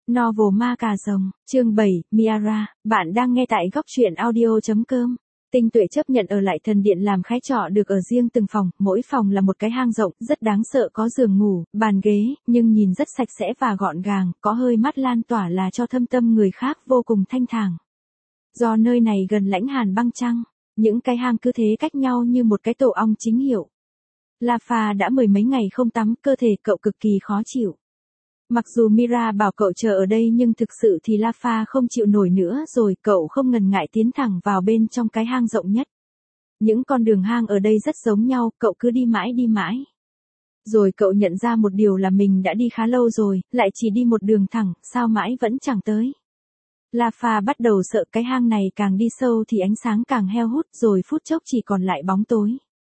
Novel Ma Cà Rồng, chương 7, Miara, bạn đang nghe tại góc truyện audio.com. Tinh Tuệ chấp nhận ở lại thần điện làm khách trọ được ở riêng từng phòng, mỗi phòng là một cái hang rộng, rất đáng sợ, có giường ngủ, bàn ghế, nhưng nhìn rất sạch sẽ và gọn gàng, có hơi mát lan tỏa là cho thâm tâm người khác vô cùng thanh thản. Do nơi này gần lãnh hàn băng trăng, những cái hang cứ thế cách nhau như một cái tổ ong chính hiệu. Lafa đã mười mấy ngày không tắm, cơ thể cậu cực kỳ khó chịu. Mặc dù Mira bảo cậu chờ ở đây nhưng thực sự thì Lafa không chịu nổi nữa rồi, cậu không ngần ngại tiến thẳng vào bên trong cái hang rộng nhất. Những con đường hang ở đây rất giống nhau, cậu cứ đi mãi. Rồi cậu nhận ra một điều là mình đã đi khá lâu rồi, lại chỉ đi một đường thẳng, sao mãi vẫn chẳng tới. Lafa bắt đầu sợ, cái hang này càng đi sâu thì ánh sáng càng heo hút, rồi phút chốc chỉ còn lại bóng tối.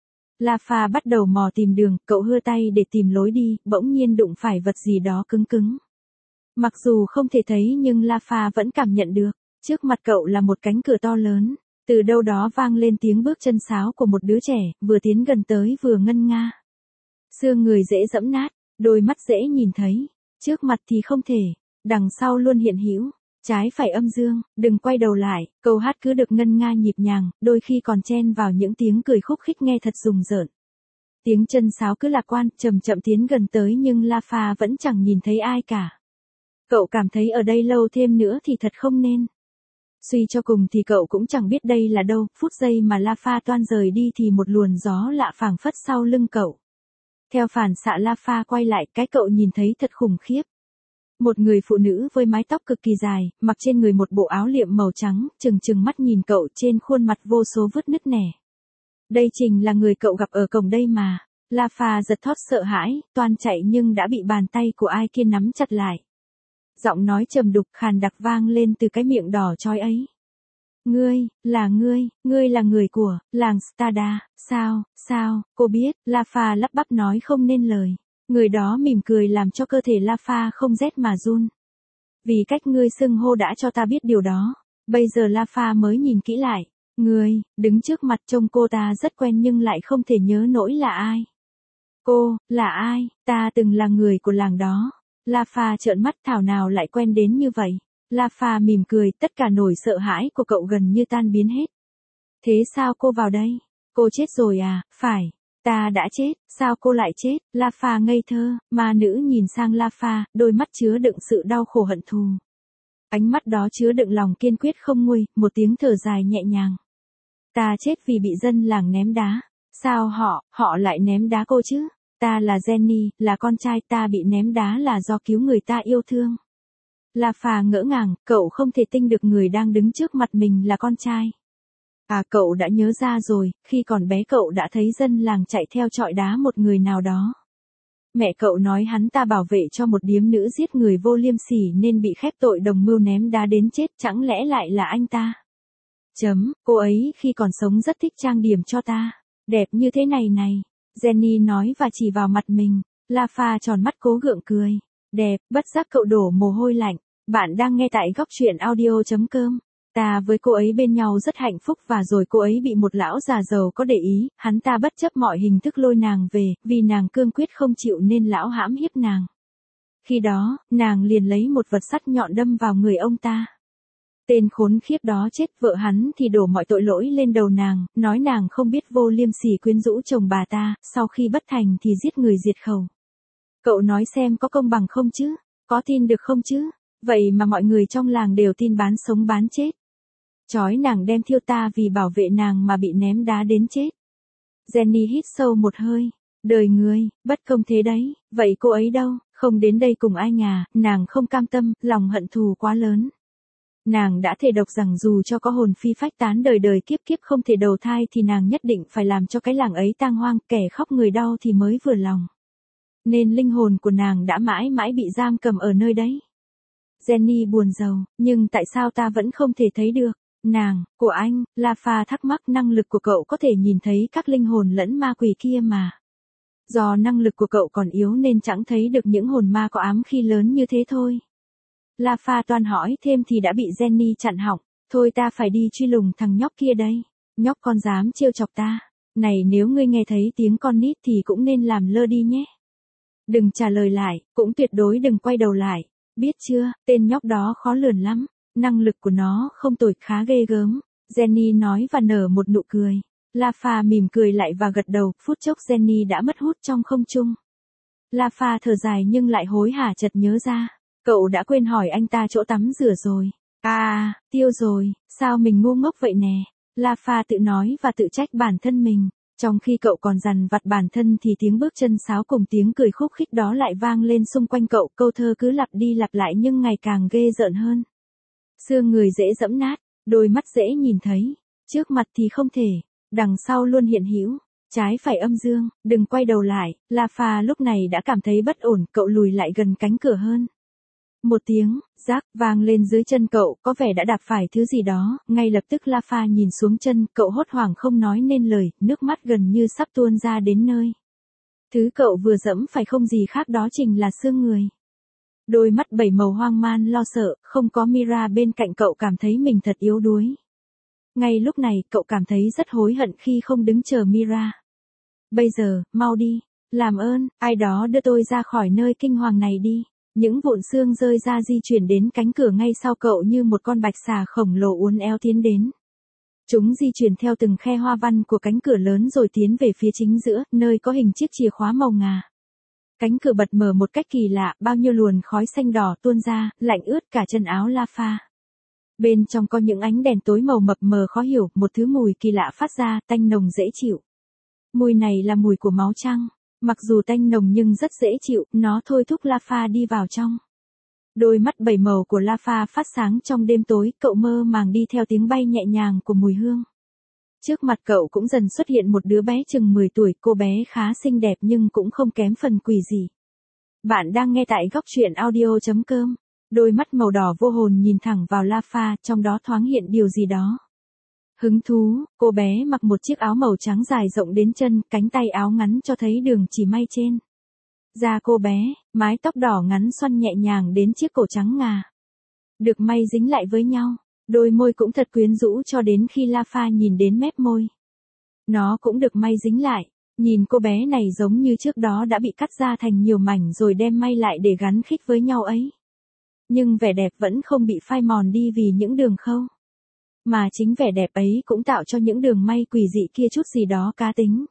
Lafa bắt đầu mò tìm đường, cậu hưa tay để tìm lối đi, bỗng nhiên đụng phải vật gì đó cứng cứng. Mặc dù không thể thấy nhưng Lafa vẫn cảm nhận được, trước mặt cậu là một cánh cửa to lớn, từ đâu đó vang lên tiếng bước chân sáo của một đứa trẻ, vừa tiến gần tới vừa ngân nga. Xương người dễ giẫm nát, đôi mắt dễ nhìn thấy, trước mặt thì không thể, đằng sau luôn hiện hữu. Trái phải âm dương, đừng quay đầu lại, câu hát cứ được ngân nga nhịp nhàng, đôi khi còn chen vào những tiếng cười khúc khích nghe thật rùng rợn. Tiếng chân sáo cứ lạc quan, chậm chậm tiến gần tới nhưng Lafa vẫn chẳng nhìn thấy ai cả. Cậu cảm thấy ở đây lâu thêm nữa thì thật không nên. Suy cho cùng thì cậu cũng chẳng biết đây là đâu, phút giây mà Lafa toan rời đi thì một luồng gió lạ phảng phất sau lưng cậu. Theo phản xạ Lafa quay lại, cái cậu nhìn thấy thật khủng khiếp. Một người phụ nữ với mái tóc cực kỳ dài, mặc trên người một bộ áo liệm màu trắng, trừng mắt nhìn cậu, trên khuôn mặt vô số vết nứt nẻ. Đây chính là người cậu gặp ở cổng đây mà. Lafa giật thót sợ hãi, toan chạy nhưng đã bị bàn tay của ai kia nắm chặt lại. Giọng nói trầm đục khàn đặc vang lên từ cái miệng đỏ chói ấy. Ngươi là người của làng Stada, sao, cô biết, Lafa lắp bắp nói không nên lời. Người đó mỉm cười làm cho cơ thể Lafa không rét mà run. Vì cách ngươi xưng hô đã cho ta biết điều đó. Bây giờ Lafa mới nhìn kỹ lại. Ngươi, đứng trước mặt trông cô ta rất quen nhưng lại không thể nhớ nổi là ai. Cô, là ai? Ta từng là người của làng đó. Lafa trợn mắt, thảo nào lại quen đến như vậy. Lafa mỉm cười, tất cả nỗi sợ hãi của cậu gần như tan biến hết. Thế sao cô vào đây? Cô chết rồi à? Phải. Ta đã chết, sao cô lại chết? Lafa ngây thơ, ma nữ nhìn sang Lafa, đôi mắt chứa đựng sự đau khổ hận thù. Ánh mắt đó chứa đựng lòng kiên quyết không nguôi, một tiếng thở dài nhẹ nhàng. Ta chết vì bị dân làng ném đá. Sao họ lại ném đá cô chứ? Ta là Jenny, là con trai, ta bị ném đá là do cứu người ta yêu thương. Lafa ngỡ ngàng, cậu không thể tin được người đang đứng trước mặt mình là con trai. À, cậu đã nhớ ra rồi, khi còn bé cậu đã thấy dân làng chạy theo trọi đá một người nào đó. Mẹ cậu nói hắn ta bảo vệ cho một điếm nữ giết người vô liêm sỉ nên bị khép tội đồng mưu ném đá đến chết, chẳng lẽ lại là anh ta? Cô ấy khi còn sống rất thích trang điểm cho ta. Đẹp như thế này này. Jenny nói và chỉ vào mặt mình. Lafa tròn mắt cố gượng cười. Đẹp, bất giác cậu đổ mồ hôi lạnh. Bạn đang nghe tại góc truyện audio.com. Ta với cô ấy bên nhau rất hạnh phúc và rồi cô ấy bị một lão già giàu có để ý, hắn ta bất chấp mọi hình thức lôi nàng về, vì nàng cương quyết không chịu nên lão hãm hiếp nàng. Khi đó, nàng liền lấy một vật sắt nhọn đâm vào người ông ta. Tên khốn khiếp đó chết, vợ hắn thì đổ mọi tội lỗi lên đầu nàng, nói nàng không biết vô liêm sỉ quyến rũ chồng bà ta, sau khi bất thành thì giết người diệt khẩu. Cậu nói xem có công bằng không chứ? Có tin được không chứ? Vậy mà mọi người trong làng đều tin bán sống bán chết. Chói nàng đem thiêu ta vì bảo vệ nàng mà bị ném đá đến chết. Jenny hít sâu một hơi. Đời người, bất công thế đấy, vậy cô ấy đâu, không đến đây cùng ai nhà, nàng không cam tâm, lòng hận thù quá lớn. Nàng đã thề độc rằng dù cho có hồn phi phách tán đời đời kiếp kiếp không thể đầu thai thì nàng nhất định phải làm cho cái làng ấy tang hoang, kẻ khóc người đau thì mới vừa lòng. Nên linh hồn của nàng đã mãi mãi bị giam cầm ở nơi đấy. Jenny buồn rầu, nhưng tại sao ta vẫn không thể thấy được? Nàng, của anh, Lafa thắc mắc, năng lực của cậu có thể nhìn thấy các linh hồn lẫn ma quỷ kia mà. Do năng lực của cậu còn yếu nên chẳng thấy được những hồn ma có ám khí lớn như thế thôi. Lafa toan hỏi thêm thì đã bị Jenny chặn họng. Thôi ta phải đi truy lùng thằng nhóc kia đây. Nhóc con dám trêu chọc ta. Này nếu ngươi nghe thấy tiếng con nít thì cũng nên làm lơ đi nhé. Đừng trả lời lại, cũng tuyệt đối đừng quay đầu lại. Biết chưa, tên nhóc đó khó lường lắm, năng lực của nó không tồi, khá ghê gớm. Jenny nói và nở một nụ cười. Lafa mỉm cười lại và gật đầu, phút chốc Jenny đã mất hút trong không trung. Lafa thở dài nhưng lại hối hả chợt nhớ ra. Cậu đã quên hỏi anh ta chỗ tắm rửa rồi. À, tiêu rồi, sao mình ngu ngốc vậy nè. Lafa tự nói và tự trách bản thân mình. Trong khi cậu còn dằn vặt bản thân thì tiếng bước chân sáo cùng tiếng cười khúc khích đó lại vang lên xung quanh cậu. Câu thơ cứ lặp đi lặp lại nhưng ngày càng ghê rợn hơn. Xương người dễ giẫm nát, đôi mắt dễ nhìn thấy, trước mặt thì không thể, đằng sau luôn hiện hữu, trái phải âm dương, đừng quay đầu lại. Lafa lúc này đã cảm thấy bất ổn, cậu lùi lại gần cánh cửa hơn. Một tiếng rác vang lên dưới chân cậu, có vẻ đã đạp phải thứ gì đó, ngay lập tức Lafa nhìn xuống chân, cậu hốt hoảng không nói nên lời, nước mắt gần như sắp tuôn ra đến nơi. Thứ cậu vừa dẫm phải không gì khác đó chính là xương người. Đôi mắt bảy màu hoang man lo sợ, không có Mira bên cạnh cậu cảm thấy mình thật yếu đuối. Ngay lúc này, cậu cảm thấy rất hối hận khi không đứng chờ Mira. Bây giờ, mau đi, làm ơn, ai đó đưa tôi ra khỏi nơi kinh hoàng này đi. Những vụn xương rơi ra di chuyển đến cánh cửa ngay sau cậu như một con bạch xà khổng lồ uốn éo tiến đến. Chúng di chuyển theo từng khe hoa văn của cánh cửa lớn rồi tiến về phía chính giữa, nơi có hình chiếc chìa khóa màu ngà. Cánh cửa bật mở một cách kỳ lạ, bao nhiêu luồn khói xanh đỏ tuôn ra, lạnh ướt cả chân áo Lafa. Bên trong có những ánh đèn tối màu mập mờ khó hiểu, một thứ mùi kỳ lạ phát ra, tanh nồng dễ chịu. Mùi này là mùi của máu trăng. Mặc dù tanh nồng nhưng rất dễ chịu, nó thôi thúc Lafa đi vào trong. Đôi mắt bảy màu của Lafa phát sáng trong đêm tối, cậu mơ màng đi theo tiếng bay nhẹ nhàng của mùi hương. Trước mặt cậu cũng dần xuất hiện một đứa bé chừng 10 tuổi, cô bé khá xinh đẹp nhưng cũng không kém phần quỷ dị. Bạn đang nghe tại góc truyện audio.com. Đôi mắt màu đỏ vô hồn nhìn thẳng vào Lafa, trong đó thoáng hiện điều gì đó. Hứng thú, cô bé mặc một chiếc áo màu trắng dài rộng đến chân, cánh tay áo ngắn cho thấy đường chỉ may trên. Da cô bé, mái tóc đỏ ngắn xoăn nhẹ nhàng đến chiếc cổ trắng ngà. Được may dính lại với nhau, đôi môi cũng thật quyến rũ cho đến khi Lafa nhìn đến mép môi. Nó cũng được may dính lại, nhìn cô bé này giống như trước đó đã bị cắt ra thành nhiều mảnh rồi đem may lại để gắn khít với nhau ấy. Nhưng vẻ đẹp vẫn không bị phai mòn đi vì những đường khâu. Mà chính vẻ đẹp ấy cũng tạo cho những đường may quỷ dị kia chút gì đó cá tính.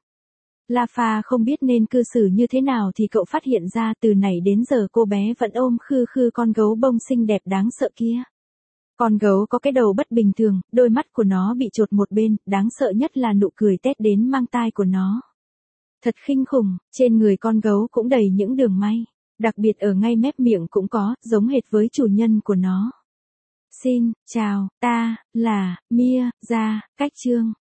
Lafa không biết nên cư xử như thế nào thì cậu phát hiện ra từ nãy đến giờ cô bé vẫn ôm khư khư con gấu bông xinh đẹp đáng sợ kia. Con gấu có cái đầu bất bình thường, đôi mắt của nó bị chột một bên, đáng sợ nhất là nụ cười tét đến mang tai của nó. Thật kinh khủng, trên người con gấu cũng đầy những đường may, đặc biệt ở ngay mép miệng cũng có, giống hệt với chủ nhân của nó. Xin chào, ta là Mia, cách chương.